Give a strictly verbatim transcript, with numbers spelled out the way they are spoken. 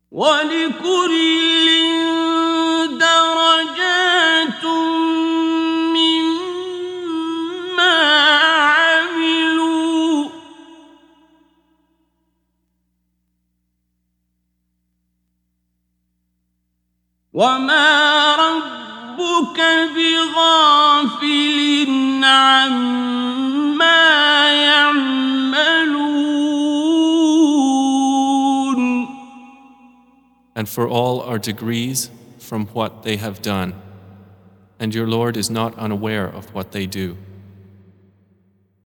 وَلِكُلٍّ دَرَجَاتٌ مِّمَّا عَمِلُوا ۚ وَمَا رَبُّكَ بِغَافِلٍ عَمَّا يَعْمَلُونَ. And for all are degrees from what they have done, and your Lord is not unaware of what they do.